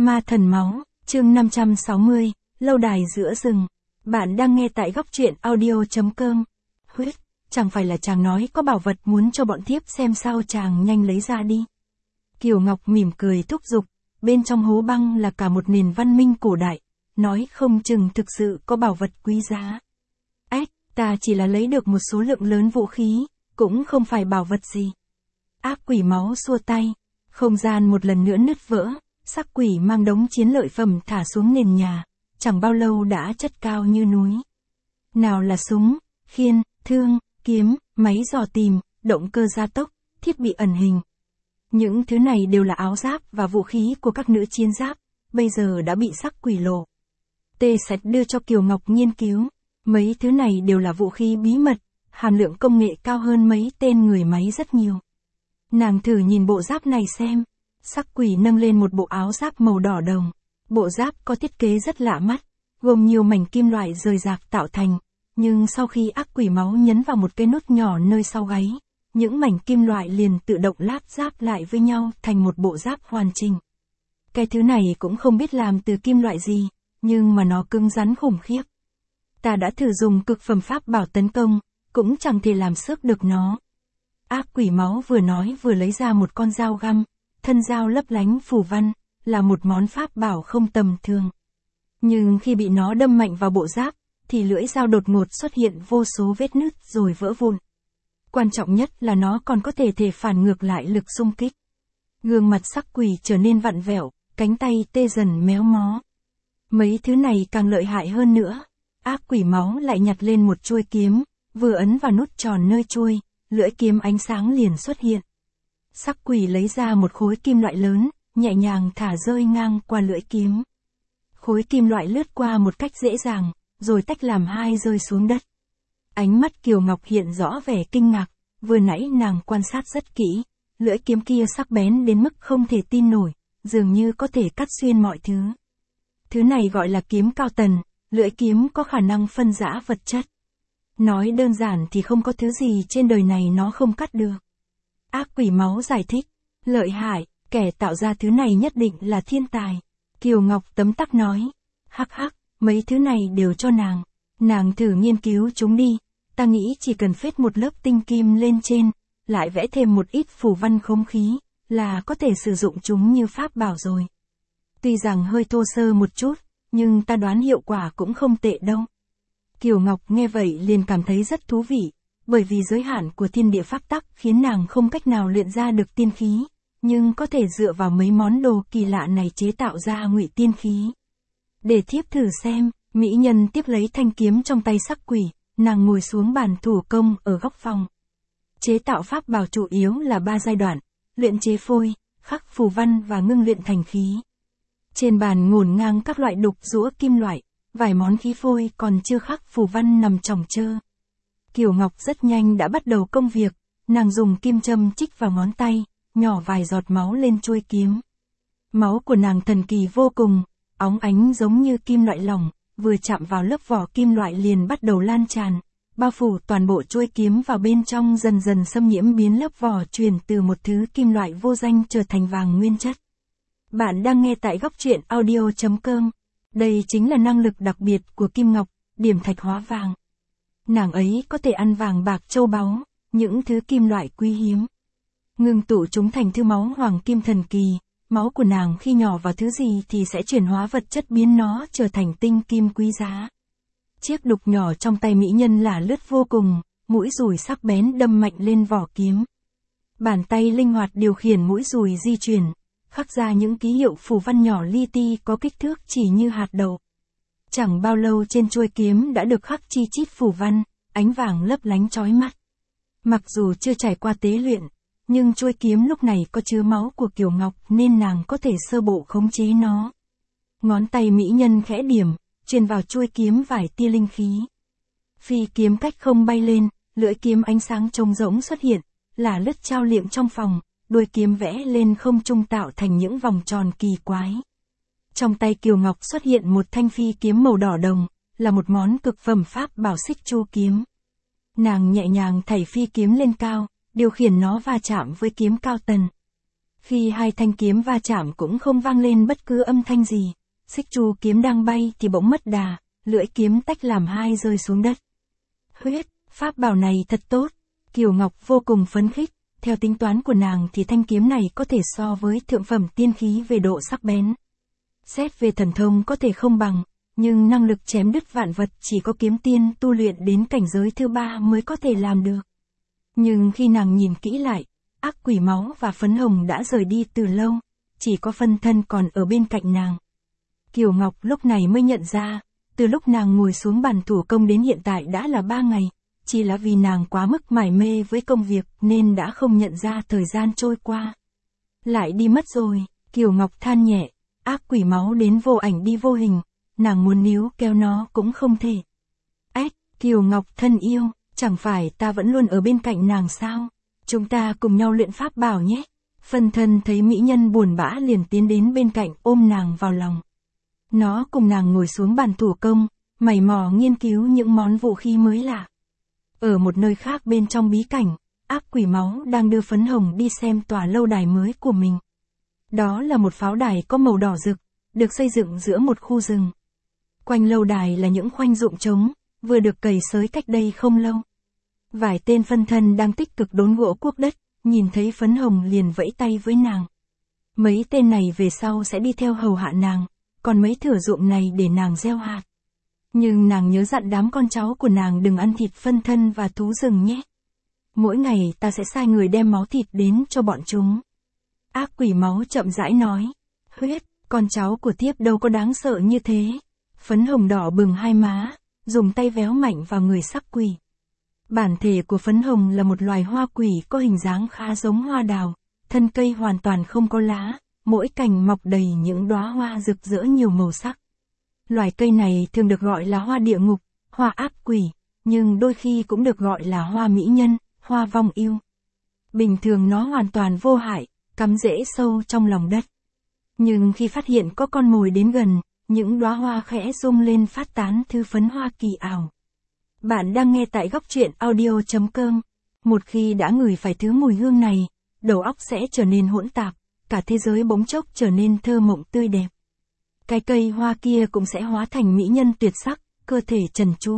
Ma thần máu, chương 560, lâu đài giữa rừng. Bạn đang nghe tại góc truyện audio.com. Huyết, chẳng phải là chàng nói có bảo vật muốn cho bọn thiếp xem sao, chàng nhanh lấy ra đi. Kiều Ngọc mỉm cười thúc giục, bên trong hố băng là cả một nền văn minh cổ đại, nói không chừng thực sự có bảo vật quý giá. Ếch, ta chỉ là lấy được một số lượng lớn vũ khí, cũng không phải bảo vật gì. Ác quỷ máu xua tay, không gian một lần nữa nứt vỡ, sắc quỷ mang đống chiến lợi phẩm thả xuống nền nhà, chẳng bao lâu đã chất cao như núi. Nào là súng, khiên, thương, kiếm, máy dò tìm, động cơ gia tốc, thiết bị ẩn hình. Những thứ này đều là áo giáp và vũ khí của các nữ chiến giáp, bây giờ đã bị sắc quỷ lộ. Tê Sét đưa cho Kiều Ngọc nghiên cứu, mấy thứ này đều là vũ khí bí mật, hàm lượng công nghệ cao hơn mấy tên người máy rất nhiều. Nàng thử nhìn bộ giáp này xem. Sắc quỷ nâng lên một bộ áo giáp màu đỏ đồng. Bộ giáp có thiết kế rất lạ mắt, gồm nhiều mảnh kim loại rời rạc tạo thành, nhưng sau khi ác quỷ máu nhấn vào một cái nút nhỏ nơi sau gáy, những mảnh kim loại liền tự động láp giáp lại với nhau thành một bộ giáp hoàn chỉnh. Cái thứ này cũng không biết làm từ kim loại gì, nhưng mà nó cứng rắn khủng khiếp. Ta đã thử dùng cực phẩm pháp bảo tấn công, cũng chẳng thể làm xước được nó. Ác quỷ máu vừa nói vừa lấy ra một con dao găm. Thân dao lấp lánh phù văn, là một món pháp bảo không tầm thường. Nhưng khi bị nó đâm mạnh vào bộ giáp, thì lưỡi dao đột ngột xuất hiện vô số vết nứt rồi vỡ vụn. Quan trọng nhất là nó còn có thể phản ngược lại lực xung kích. Gương mặt sắc quỷ trở nên vặn vẹo, cánh tay tê dần méo mó. Mấy thứ này càng lợi hại hơn nữa. Ác quỷ máu lại nhặt lên một chuôi kiếm, vừa ấn vào nút tròn nơi chuôi, lưỡi kiếm ánh sáng liền xuất hiện. Sắc quỷ lấy ra một khối kim loại lớn, nhẹ nhàng thả rơi ngang qua lưỡi kiếm. Khối kim loại lướt qua một cách dễ dàng, rồi tách làm hai rơi xuống đất. Ánh mắt Kiều Ngọc hiện rõ vẻ kinh ngạc, vừa nãy nàng quan sát rất kỹ, lưỡi kiếm kia sắc bén đến mức không thể tin nổi, dường như có thể cắt xuyên mọi thứ. Thứ này gọi là kiếm cao tần, lưỡi kiếm có khả năng phân rã vật chất. Nói đơn giản thì không có thứ gì trên đời này nó không cắt được. Ác quỷ máu giải thích, lợi hại, kẻ tạo ra thứ này nhất định là thiên tài. Kiều Ngọc tấm tắc nói, hắc hắc, mấy thứ này đều cho nàng. Nàng thử nghiên cứu chúng đi, ta nghĩ chỉ cần phết một lớp tinh kim lên trên, lại vẽ thêm một ít phù văn khống khí, là có thể sử dụng chúng như pháp bảo rồi. Tuy rằng hơi thô sơ một chút, nhưng ta đoán hiệu quả cũng không tệ đâu. Kiều Ngọc nghe vậy liền cảm thấy rất thú vị. Bởi vì giới hạn của thiên địa pháp tắc khiến nàng không cách nào luyện ra được tiên khí, nhưng có thể dựa vào mấy món đồ kỳ lạ này chế tạo ra ngụy tiên khí. Để thiếp thử xem, mỹ nhân tiếp lấy thanh kiếm trong tay sắc quỷ, nàng ngồi xuống bàn thủ công ở góc phòng. Chế tạo pháp bảo chủ yếu là 3 giai đoạn, luyện chế phôi, khắc phù văn và ngưng luyện thành khí. Trên bàn ngổn ngang các loại đục rũa kim loại, vài món khí phôi còn chưa khắc phù văn nằm chồng chơ. Kiều Ngọc rất nhanh đã bắt đầu công việc, nàng dùng kim châm chích vào ngón tay, nhỏ vài giọt máu lên chuôi kiếm. Máu của nàng thần kỳ vô cùng, óng ánh giống như kim loại lỏng, vừa chạm vào lớp vỏ kim loại liền bắt đầu lan tràn, bao phủ toàn bộ chuôi kiếm vào bên trong, dần dần xâm nhiễm biến lớp vỏ chuyển từ một thứ kim loại vô danh trở thành vàng nguyên chất. Bạn đang nghe tại góc truyện audio.com. Đây chính là năng lực đặc biệt của Kim Ngọc, điểm thạch hóa vàng. Nàng ấy có thể ăn vàng bạc châu báu, những thứ kim loại quý hiếm. Ngưng tụ chúng thành thứ máu hoàng kim thần kỳ, máu của nàng khi nhỏ vào thứ gì thì sẽ chuyển hóa vật chất biến nó trở thành tinh kim quý giá. Chiếc đục nhỏ trong tay mỹ nhân là lướt vô cùng, mũi dùi sắc bén đâm mạnh lên vỏ kiếm. Bàn tay linh hoạt điều khiển mũi dùi di chuyển, khắc ra những ký hiệu phù văn nhỏ li ti có kích thước chỉ như hạt đậu. Chẳng bao lâu trên chuôi kiếm đã được khắc chi chít phù văn, ánh vàng lấp lánh chói mắt. Mặc dù chưa trải qua tế luyện, nhưng chuôi kiếm lúc này có chứa máu của Kiều Ngọc nên nàng có thể sơ bộ khống chế nó. Ngón tay mỹ nhân khẽ điểm, truyền vào chuôi kiếm vài tia linh khí. Phi kiếm cách không bay lên, lưỡi kiếm ánh sáng trống rỗng xuất hiện, là lướt trao liệng trong phòng, đuôi kiếm vẽ lên không trung tạo thành những vòng tròn kỳ quái. Trong tay Kiều Ngọc xuất hiện một thanh phi kiếm màu đỏ đồng, là một món cực phẩm pháp bảo xích chu kiếm. Nàng nhẹ nhàng thảy phi kiếm lên cao, điều khiển nó va chạm với kiếm cao tần. Khi hai thanh kiếm va chạm cũng không vang lên bất cứ âm thanh gì. Xích chu kiếm đang bay thì bỗng mất đà, lưỡi kiếm tách làm hai rơi xuống đất. Huyết, pháp bảo này thật tốt. Kiều Ngọc vô cùng phấn khích, theo tính toán của nàng thì thanh kiếm này có thể so với thượng phẩm tiên khí về độ sắc bén. Xét về thần thông có thể không bằng, nhưng năng lực chém đứt vạn vật chỉ có kiếm tiên tu luyện đến cảnh giới thứ 3 mới có thể làm được. Nhưng khi nàng nhìn kỹ lại, ác quỷ máu và phấn hồng đã rời đi từ lâu, chỉ có phân thân còn ở bên cạnh nàng. Kiều Ngọc lúc này mới nhận ra, từ lúc nàng ngồi xuống bàn thủ công đến hiện tại đã là 3 ngày, chỉ là vì nàng quá mức mải mê với công việc nên đã không nhận ra thời gian trôi qua. Lại đi mất rồi, Kiều Ngọc than nhẹ, ác quỷ máu đến vô ảnh đi vô hình, nàng muốn níu kéo nó cũng không thể. Ếch, Kiều Ngọc thân yêu, chẳng phải ta vẫn luôn ở bên cạnh nàng sao? Chúng ta cùng nhau luyện pháp bảo nhé. Phân thân thấy mỹ nhân buồn bã liền tiến đến bên cạnh ôm nàng vào lòng. Nó cùng nàng ngồi xuống bàn thủ công, mày mò nghiên cứu những món vũ khí mới lạ. Ở một nơi khác bên trong bí cảnh, ác quỷ máu đang đưa phấn hồng đi xem tòa lâu đài mới của mình. Đó là một pháo đài có màu đỏ rực, được xây dựng giữa một khu rừng. Quanh lâu đài là những khoanh ruộng trống, vừa được cày xới cách đây không lâu. Vài tên phân thân đang tích cực đốn gỗ cuốc đất, nhìn thấy phấn hồng liền vẫy tay với nàng. Mấy tên này về sau sẽ đi theo hầu hạ nàng, còn mấy thửa ruộng này để nàng gieo hạt. Nhưng nàng nhớ dặn đám con cháu của nàng đừng ăn thịt phân thân và thú rừng nhé. Mỗi ngày ta sẽ sai người đem máu thịt đến cho bọn chúng. Ác quỷ máu chậm rãi nói. Huyết, con cháu của thiếp đâu có đáng sợ như thế. Phấn hồng đỏ bừng hai má, dùng tay véo mạnh vào người sắc quỷ. Bản thể của phấn hồng là một loài hoa quỷ có hình dáng khá giống hoa đào, thân cây hoàn toàn không có lá, mỗi cành mọc đầy những đóa hoa rực rỡ nhiều màu sắc. Loài cây này thường được gọi là hoa địa ngục, hoa ác quỷ, nhưng đôi khi cũng được gọi là hoa mỹ nhân, hoa vong yêu. Bình thường nó hoàn toàn vô hại, cắm rễ sâu trong lòng đất. Nhưng khi phát hiện có con mồi đến gần, những đóa hoa khẽ rung lên phát tán thứ phấn hoa kỳ ảo. Bạn đang nghe tại góc truyện audio.com. Một khi đã ngửi phải thứ mùi hương này, đầu óc sẽ trở nên hỗn tạp, cả thế giới bỗng chốc trở nên thơ mộng tươi đẹp. Cái cây hoa kia cũng sẽ hóa thành mỹ nhân tuyệt sắc, cơ thể trần tru.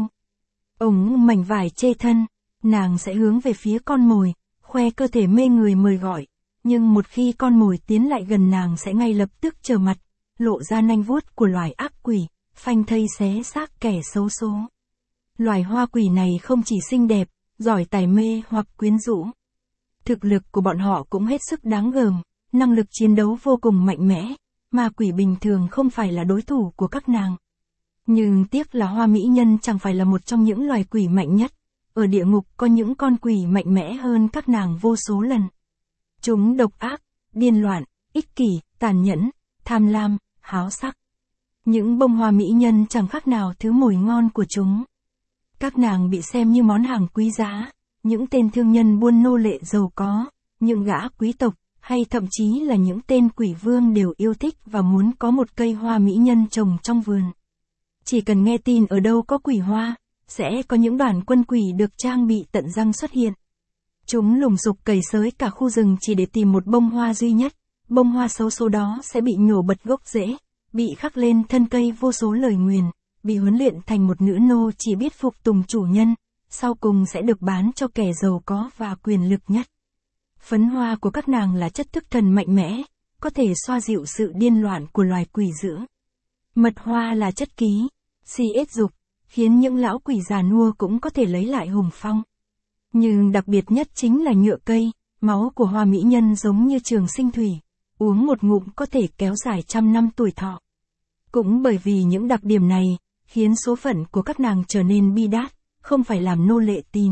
Ống mảnh vải chê thân, nàng sẽ hướng về phía con mồi, khoe cơ thể mê người mời gọi. Nhưng một khi con mồi tiến lại gần nàng sẽ ngay lập tức trở mặt, lộ ra nanh vuốt của loài ác quỷ, phanh thây xé xác kẻ xấu số. Loài hoa quỷ này không chỉ xinh đẹp, giỏi tài mê hoặc quyến rũ. Thực lực của bọn họ cũng hết sức đáng gờm, năng lực chiến đấu vô cùng mạnh mẽ, ma quỷ bình thường không phải là đối thủ của các nàng. Nhưng tiếc là hoa mỹ nhân chẳng phải là một trong những loài quỷ mạnh nhất, ở địa ngục có những con quỷ mạnh mẽ hơn các nàng vô số lần. Chúng độc ác, điên loạn, ích kỷ, tàn nhẫn, tham lam, háo sắc. Những bông hoa mỹ nhân chẳng khác nào thứ mồi ngon của chúng. Các nàng bị xem như món hàng quý giá, những tên thương nhân buôn nô lệ giàu có, những gã quý tộc, hay thậm chí là những tên quỷ vương đều yêu thích và muốn có một cây hoa mỹ nhân trồng trong vườn. Chỉ cần nghe tin ở đâu có quỷ hoa, sẽ có những đoàn quân quỷ được trang bị tận răng xuất hiện. Chúng lùng sục cày xới cả khu rừng chỉ để tìm một bông hoa duy nhất, bông hoa xấu số đó sẽ bị nhổ bật gốc rễ, bị khắc lên thân cây vô số lời nguyền, bị huấn luyện thành một nữ nô chỉ biết phục tùng chủ nhân, sau cùng sẽ được bán cho kẻ giàu có và quyền lực nhất. Phấn hoa của các nàng là chất thức thần mạnh mẽ, có thể xoa dịu sự điên loạn của loài quỷ dữ. Mật hoa là chất ký, si ết dục, khiến những lão quỷ già nua cũng có thể lấy lại hùng phong. Nhưng đặc biệt nhất chính là nhựa cây, máu của hoa mỹ nhân giống như trường sinh thủy, uống một ngụm có thể kéo dài 100 năm tuổi thọ. Cũng bởi vì những đặc điểm này, khiến số phận của các nàng trở nên bi đát, không phải làm nô lệ tin.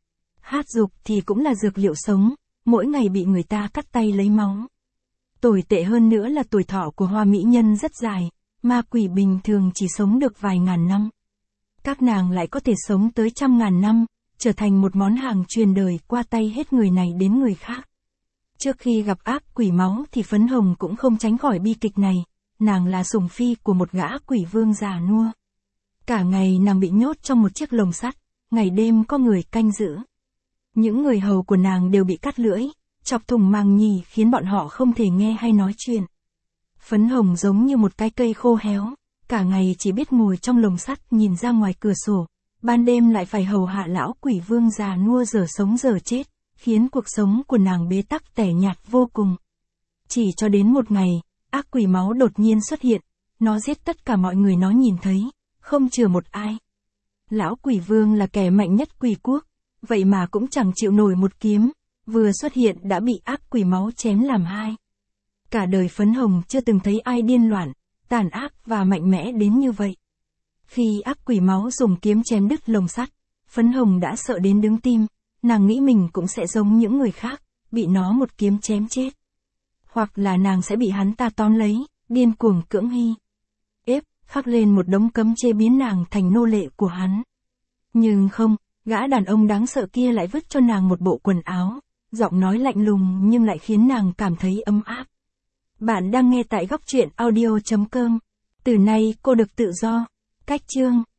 Hát dục thì cũng là dược liệu sống, mỗi ngày bị người ta cắt tay lấy máu. Tồi tệ hơn nữa là tuổi thọ của hoa mỹ nhân rất dài, ma quỷ bình thường chỉ sống được vài ngàn năm. Các nàng lại có thể sống tới 100.000 năm, trở thành một món hàng truyền đời qua tay hết người này đến người khác. Trước khi gặp ác quỷ máu thì phấn hồng cũng không tránh khỏi bi kịch này, nàng là sủng phi của một gã quỷ vương già nua. Cả ngày nàng bị nhốt trong một chiếc lồng sắt, ngày đêm có người canh giữ. Những người hầu của nàng đều bị cắt lưỡi, chọc thủng màng nhĩ khiến bọn họ không thể nghe hay nói chuyện. Phấn Hồng giống như một cái cây khô héo, cả ngày chỉ biết ngồi trong lồng sắt nhìn ra ngoài cửa sổ, ban đêm lại phải hầu hạ lão quỷ vương già nua giờ sống giờ chết, khiến cuộc sống của nàng bế tắc tẻ nhạt vô cùng. Chỉ cho đến một ngày, ác quỷ máu đột nhiên xuất hiện, nó giết tất cả mọi người nó nhìn thấy, không chừa một ai. Lão quỷ vương là kẻ mạnh nhất quỷ quốc, vậy mà cũng chẳng chịu nổi một kiếm, vừa xuất hiện đã bị ác quỷ máu chém làm hai. Cả đời Phấn Hồng chưa từng thấy ai điên loạn, tàn ác và mạnh mẽ đến như vậy. Khi ác quỷ máu dùng kiếm chém đứt lồng sắt, Phấn Hồng đã sợ đến đứng tim, nàng nghĩ mình cũng sẽ giống những người khác, bị nó một kiếm chém chết. Hoặc là nàng sẽ bị hắn ta tóm lấy, điên cuồng cưỡng hy. Ép, khắc lên một đống cấm chế biến nàng thành nô lệ của hắn. Nhưng không, gã đàn ông đáng sợ kia lại vứt cho nàng một bộ quần áo, giọng nói lạnh lùng nhưng lại khiến nàng cảm thấy ấm áp. Bạn đang nghe tại góc truyện audio.com. Từ nay cô được tự do. Cách chương